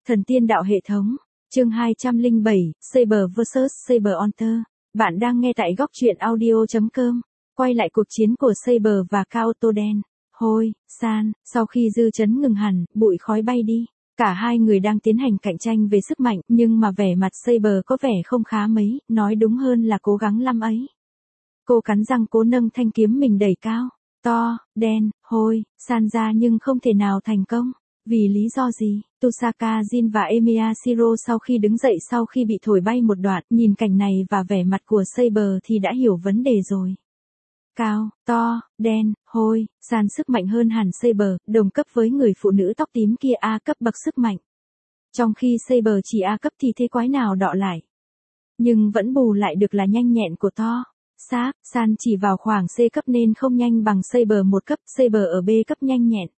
Thần tiên đạo hệ thống, chương 207, Saber vs Saber Hunter. Bạn đang nghe tại góc truyện audio.com. Quay lại cuộc chiến của Saber và Cao Tô Đen. Hôi, San, sau khi dư chấn ngừng hẳn, bụi khói bay đi. Cả hai người đang tiến hành cạnh tranh về sức mạnh, nhưng mà vẻ mặt Saber có vẻ không khá mấy, nói đúng hơn là cố gắng lắm ấy. Cô cắn răng cố nâng thanh kiếm mình đẩy cao, to, đen, hôi, San ra nhưng không thể nào thành công. Vì lý do gì? Tusaka Jin và Emiya Shiro sau khi đứng dậy sau khi bị thổi bay một đoạn, nhìn cảnh này và vẻ mặt của Saber thì đã hiểu vấn đề rồi. Cao, to, đen, hôi, San sức mạnh hơn hẳn Saber, đồng cấp với người phụ nữ tóc tím kia A cấp bậc sức mạnh. Trong khi Saber chỉ A cấp thì thế quái nào đọ lại. Nhưng vẫn bù lại được là nhanh nhẹn của to. Xác, San chỉ vào khoảng C cấp nên không nhanh bằng Saber một cấp, Saber ở B cấp nhanh nhẹn.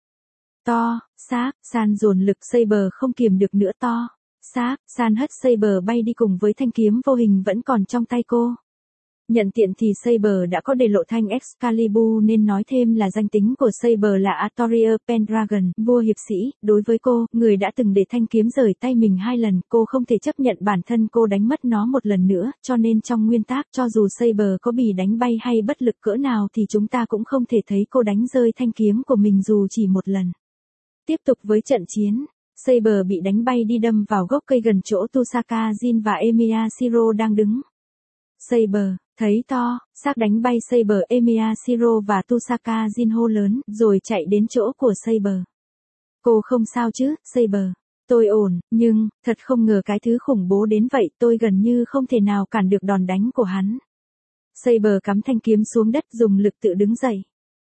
To, xác, San dồn lực Saber không kiềm được nữa to. Xác, San hất Saber bay đi cùng với thanh kiếm vô hình vẫn còn trong tay cô. Nhận tiện thì Saber đã có để lộ thanh Excalibur nên nói thêm là danh tính của Saber là Artorius Pendragon, vua hiệp sĩ. Đối với cô, người đã từng để thanh kiếm rời tay mình 2 lần, cô không thể chấp nhận bản thân cô đánh mất nó một lần nữa, cho nên trong nguyên tắc cho dù Saber có bị đánh bay hay bất lực cỡ nào thì chúng ta cũng không thể thấy cô đánh rơi thanh kiếm của mình dù chỉ một lần. Tiếp tục với trận chiến, Saber bị đánh bay đi đâm vào gốc cây gần chỗ Tusaka Jin và Emiya Shiro đang đứng. Saber, thấy to, xác đánh bay Saber, Emiya Shiro và Tusaka Jin hô lớn, rồi chạy đến chỗ của Saber. Cô không sao chứ, Saber? Tôi ổn, nhưng, thật không ngờ cái thứ khủng bố đến vậy, tôi gần như không thể nào cản được đòn đánh của hắn. Saber cắm thanh kiếm xuống đất dùng lực tự đứng dậy.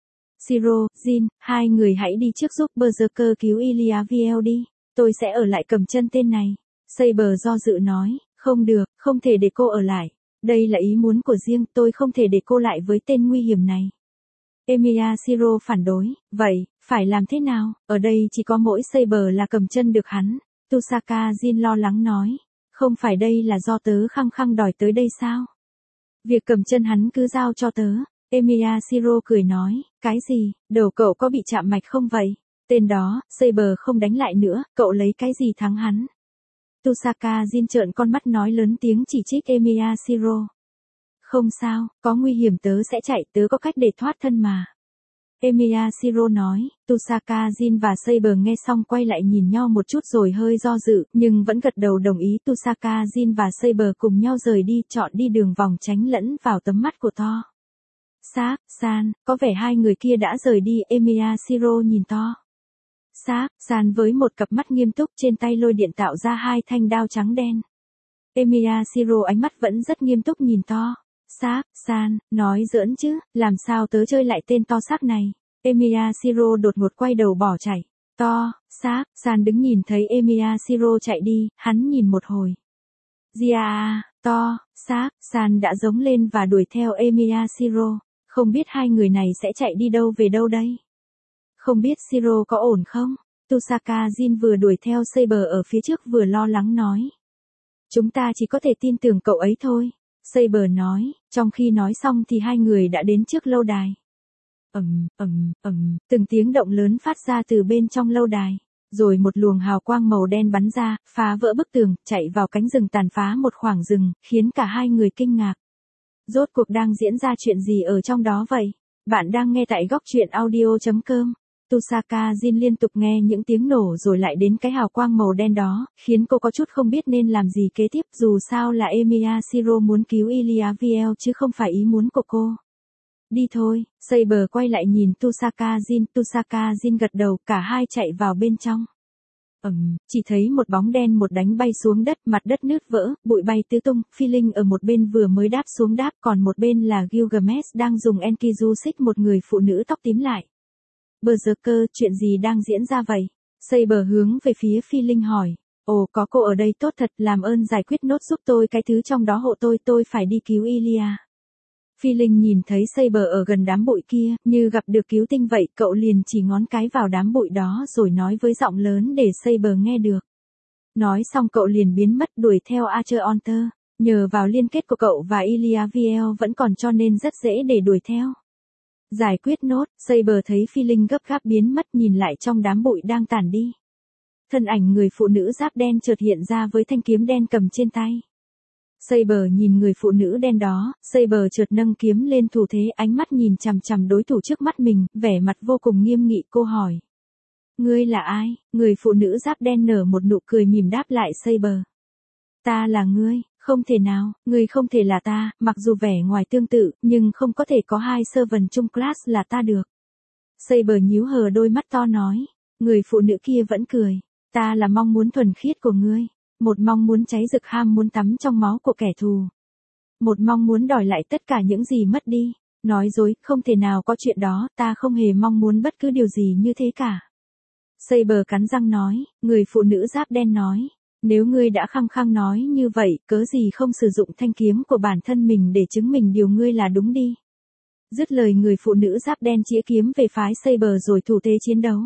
Shiro, Jin, hai người hãy đi trước giúp Berserker cứu Iliaviel đi, tôi sẽ ở lại cầm chân tên này. Saber do dự nói, không được, không thể để cô ở lại. Đây là ý muốn của riêng, tôi không thể để cô lại với tên nguy hiểm này. Emiya Shiro phản đối, vậy, phải làm thế nào? Ở đây chỉ có mỗi Saber là cầm chân được hắn. Tusaka Jin lo lắng nói, không phải đây là do tớ khăng khăng đòi tới đây sao? Việc cầm chân hắn cứ giao cho tớ. Emiya Shiro cười nói, cái gì, đầu cậu có bị chạm mạch không vậy? Tên đó, Saber không đánh lại nữa, cậu lấy cái gì thắng hắn? Tusaka Jin trợn con mắt nói lớn tiếng chỉ trích Emiya Shiro. Không sao, có nguy hiểm tớ sẽ chạy, tớ có cách để thoát thân mà. Emiya Shiro nói, Tusaka Jin và Saber nghe xong quay lại nhìn nhau một chút rồi hơi do dự, nhưng vẫn gật đầu đồng ý. Tusaka Jin và Saber cùng nhau rời đi, chọn đi đường vòng tránh lẫn vào tầm mắt của to. Xác, San, có vẻ hai người kia đã rời đi, Emiya Shiro nhìn to. Xác, San với một cặp mắt nghiêm túc trên tay lôi điện tạo ra 2 thanh đao trắng đen. Emiya Shiro ánh mắt vẫn rất nghiêm túc nhìn to. Xác, San, nói giỡn chứ, làm sao tớ chơi lại tên to xác này. Emiya Shiro đột ngột quay đầu bỏ chạy. To, xác, San đứng nhìn thấy Emiya Shiro chạy đi, hắn nhìn một hồi. Gia, to, xác, San đã giống lên và đuổi theo Emiya Shiro. Không biết hai người này sẽ chạy đi đâu về đâu đây? Không biết Shiro có ổn không? Tusaka Jin vừa đuổi theo Saber ở phía trước vừa lo lắng nói. Chúng ta chỉ có thể tin tưởng cậu ấy thôi. Saber nói, trong khi nói xong thì hai người đã đến trước lâu đài. Từng tiếng động lớn phát ra từ bên trong lâu đài. Rồi một luồng hào quang màu đen bắn ra, phá vỡ bức tường, chạy vào cánh rừng tàn phá một khoảng rừng, khiến cả hai người kinh ngạc. Rốt cuộc đang diễn ra chuyện gì ở trong đó vậy? Bạn đang nghe tại góc truyện audio.com. Tusaka Jin liên tục nghe những tiếng nổ rồi lại đến cái hào quang màu đen đó, khiến cô có chút không biết nên làm gì kế tiếp, dù sao là Emiya Shiro muốn cứu Iliaviel chứ không phải ý muốn của cô. Đi thôi, Saber quay lại nhìn Tusaka Jin gật đầu, cả hai chạy vào bên trong. Chỉ thấy một bóng đen một đánh bay xuống đất, mặt đất nứt vỡ, bụi bay tứ tung, Feeling ở một bên vừa mới đáp xuống đáp, còn một bên là Gilgamesh đang dùng Enkidu xích một người phụ nữ tóc tím lại. Berserker, chuyện gì đang diễn ra vậy? Saber hướng về phía Feeling hỏi. Ồ, có cô ở đây tốt thật, làm ơn giải quyết nốt giúp tôi cái thứ trong đó hộ tôi phải đi cứu Ilia. Feeling nhìn thấy Saber ở gần đám bụi kia, như gặp được cứu tinh vậy, cậu liền chỉ ngón cái vào đám bụi đó rồi nói với giọng lớn để Saber nghe được. Nói xong cậu liền biến mất đuổi theo Archer Hunter, nhờ vào liên kết của cậu và Iliaviel vẫn còn cho nên rất dễ để đuổi theo. Giải quyết nốt, Saber thấy Feeling gấp gáp biến mất nhìn lại trong đám bụi đang tản đi. Thân ảnh người phụ nữ giáp đen chợt hiện ra với thanh kiếm đen cầm trên tay. Saber nhìn người phụ nữ đen đó, Saber chợt nâng kiếm lên thủ thế, ánh mắt nhìn chằm chằm đối thủ trước mắt mình, vẻ mặt vô cùng nghiêm nghị. Cô hỏi. Ngươi là ai? Người phụ nữ giáp đen nở một nụ cười mỉm đáp lại Saber. Ta là ngươi, không thể nào, ngươi không thể là ta, mặc dù vẻ ngoài tương tự, nhưng không có thể có hai servant chung class là ta được. Saber nhíu hờ đôi mắt to nói. Người phụ nữ kia vẫn cười. Ta là mong muốn thuần khiết của ngươi. Một mong muốn cháy rực ham muốn tắm trong máu của kẻ thù. Một mong muốn đòi lại tất cả những gì mất đi. Nói dối, không thể nào có chuyện đó, ta không hề mong muốn bất cứ điều gì như thế cả. Saber cắn răng nói, người phụ nữ giáp đen nói. Nếu ngươi đã khăng khăng nói như vậy, cớ gì không sử dụng thanh kiếm của bản thân mình để chứng minh điều ngươi là đúng đi. Dứt lời người phụ nữ giáp đen chĩa kiếm về phái Saber rồi thủ thế chiến đấu.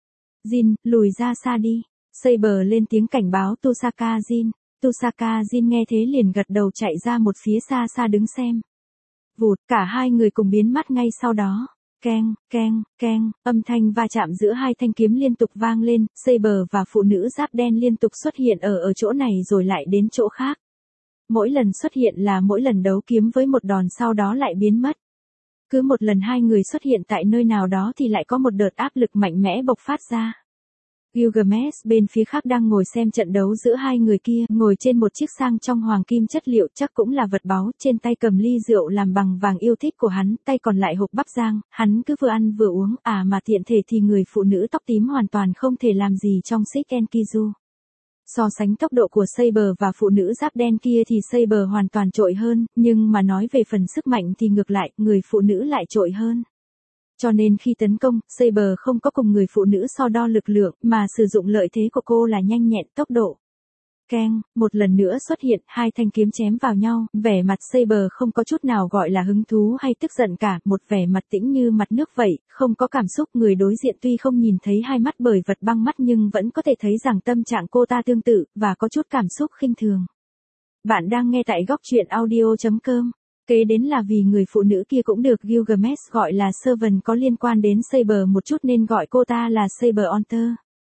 Jin, lùi ra xa đi. Saber lên tiếng cảnh báo Tusaka Jin. Tusaka Jin nghe thế liền gật đầu chạy ra một phía xa xa đứng xem. Vụt, cả hai người cùng biến mất ngay sau đó. Keng, keng, keng, âm thanh va chạm giữa hai thanh kiếm liên tục vang lên, Saber và phụ nữ giáp đen liên tục xuất hiện ở chỗ này rồi lại đến chỗ khác. Mỗi lần xuất hiện là mỗi lần đấu kiếm với một đòn sau đó lại biến mất. Cứ một lần hai người xuất hiện tại nơi nào đó thì lại có một đợt áp lực mạnh mẽ bộc phát ra. Gilgamesh bên phía khác đang ngồi xem trận đấu giữa hai người kia, ngồi trên một chiếc sang trong hoàng kim chất liệu chắc cũng là vật báu, trên tay cầm ly rượu làm bằng vàng yêu thích của hắn, tay còn lại hộp bắp rang, hắn cứ vừa ăn vừa uống, mà tiện thể thì người phụ nữ tóc tím hoàn toàn không thể làm gì trong Shikkenkizu. So sánh tốc độ của Saber và phụ nữ giáp đen kia thì Saber hoàn toàn trội hơn, nhưng mà nói về phần sức mạnh thì ngược lại, người phụ nữ lại trội hơn. Cho nên khi tấn công, Saber không có cùng người phụ nữ so đo lực lượng, mà sử dụng lợi thế của cô là nhanh nhẹn, tốc độ. Keng, một lần nữa xuất hiện, hai thanh kiếm chém vào nhau, vẻ mặt Saber không có chút nào gọi là hứng thú hay tức giận cả, một vẻ mặt tĩnh như mặt nước vậy, không có cảm xúc. Người đối diện tuy không nhìn thấy hai mắt bởi vật băng mắt nhưng vẫn có thể thấy rằng tâm trạng cô ta tương tự, và có chút cảm xúc khinh thường. Bạn đang nghe tại góc truyện audio.com. Kế đến là vì người phụ nữ kia cũng được Gilgamesh gọi là servant có liên quan đến Saber một chút nên gọi cô ta là Saber Hunter.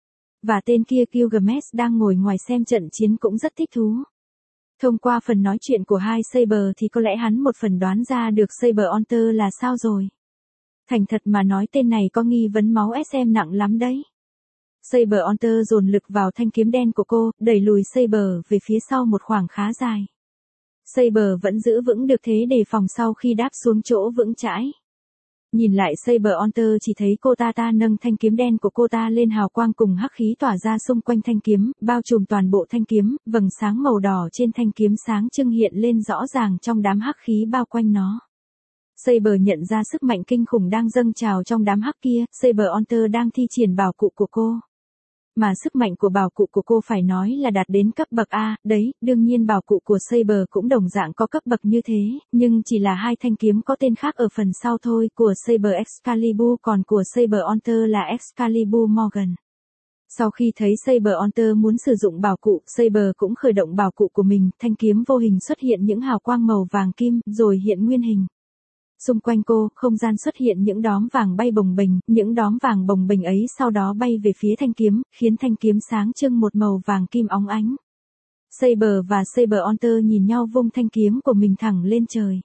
Và tên kia Gilgamesh đang ngồi ngoài xem trận chiến cũng rất thích thú. Thông qua phần nói chuyện của hai Saber thì có lẽ hắn một phần đoán ra được Saber Hunter là sao rồi. Thành thật mà nói tên này có nghi vấn máu SM nặng lắm đấy. Saber Hunter dồn lực vào thanh kiếm đen của cô, đẩy lùi Saber về phía sau một khoảng khá dài. Saber vẫn giữ vững được thế đề phòng sau khi đáp xuống chỗ vững chãi. Nhìn lại Saber Hunter chỉ thấy cô ta nâng thanh kiếm đen của cô ta lên, hào quang cùng hắc khí tỏa ra xung quanh thanh kiếm, bao trùm toàn bộ thanh kiếm, vầng sáng màu đỏ trên thanh kiếm sáng trưng hiện lên rõ ràng trong đám hắc khí bao quanh nó. Saber nhận ra sức mạnh kinh khủng đang dâng trào trong đám hắc kia, Saber Hunter đang thi triển bảo cụ của cô. Mà sức mạnh của bảo cụ của cô phải nói là đạt đến cấp bậc A, đấy, đương nhiên bảo cụ của Saber cũng đồng dạng có cấp bậc như thế, nhưng chỉ là hai thanh kiếm có tên khác ở phần sau thôi, của Saber Excalibur còn của Saber Hunter là Excalibur Morgan. Sau khi thấy Saber Hunter muốn sử dụng bảo cụ, Saber cũng khởi động bảo cụ của mình, thanh kiếm vô hình xuất hiện những hào quang màu vàng kim, rồi hiện nguyên hình. Xung quanh cô, không gian xuất hiện những đóm vàng bay bồng bềnh, những đóm vàng bồng bềnh ấy sau đó bay về phía thanh kiếm, khiến thanh kiếm sáng trưng một màu vàng kim óng ánh. Saber và Saber Hunter nhìn nhau vung thanh kiếm của mình thẳng lên trời.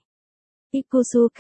Ikusu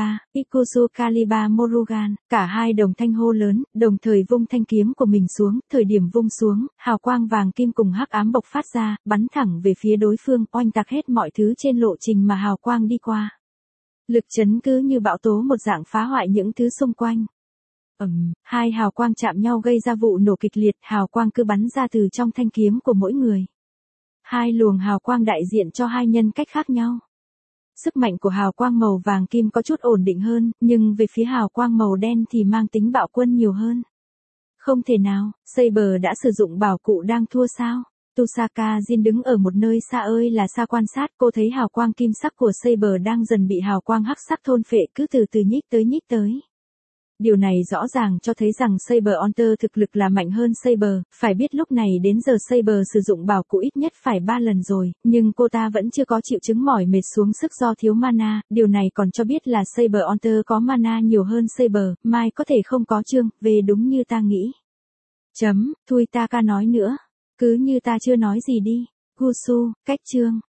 Kaliba Morugan, cả hai đồng thanh hô lớn, đồng thời vung thanh kiếm của mình xuống, thời điểm vung xuống, hào quang vàng kim cùng hắc ám bộc phát ra, bắn thẳng về phía đối phương, oanh tạc hết mọi thứ trên lộ trình mà hào quang đi qua. Lực chấn cứ như bão tố một dạng phá hoại những thứ xung quanh. Hai hào quang chạm nhau gây ra vụ nổ kịch liệt, hào quang cứ bắn ra từ trong thanh kiếm của mỗi người. Hai luồng hào quang đại diện cho hai nhân cách khác nhau. Sức mạnh của hào quang màu vàng kim có chút ổn định hơn, nhưng về phía hào quang màu đen thì mang tính bạo quân nhiều hơn. Không thể nào, Saber đã sử dụng bảo cụ đang thua sao? Tusaka Jin đứng ở một nơi xa ơi là xa quan sát, cô thấy hào quang kim sắc của Saber đang dần bị hào quang hắc sắc thôn phệ, cứ từ từ nhích tới. Điều này rõ ràng cho thấy rằng Saber Hunter thực lực là mạnh hơn Saber, phải biết lúc này đến giờ Saber sử dụng bảo cụ ít nhất phải 3 lần rồi, nhưng cô ta vẫn chưa có triệu chứng mỏi mệt xuống sức do thiếu mana, điều này còn cho biết là Saber Hunter có mana nhiều hơn Saber, mai có thể không có chương, về đúng như ta nghĩ. Thui ta ca nói nữa. Cứ như ta chưa nói gì đi. Gusu, cách chương.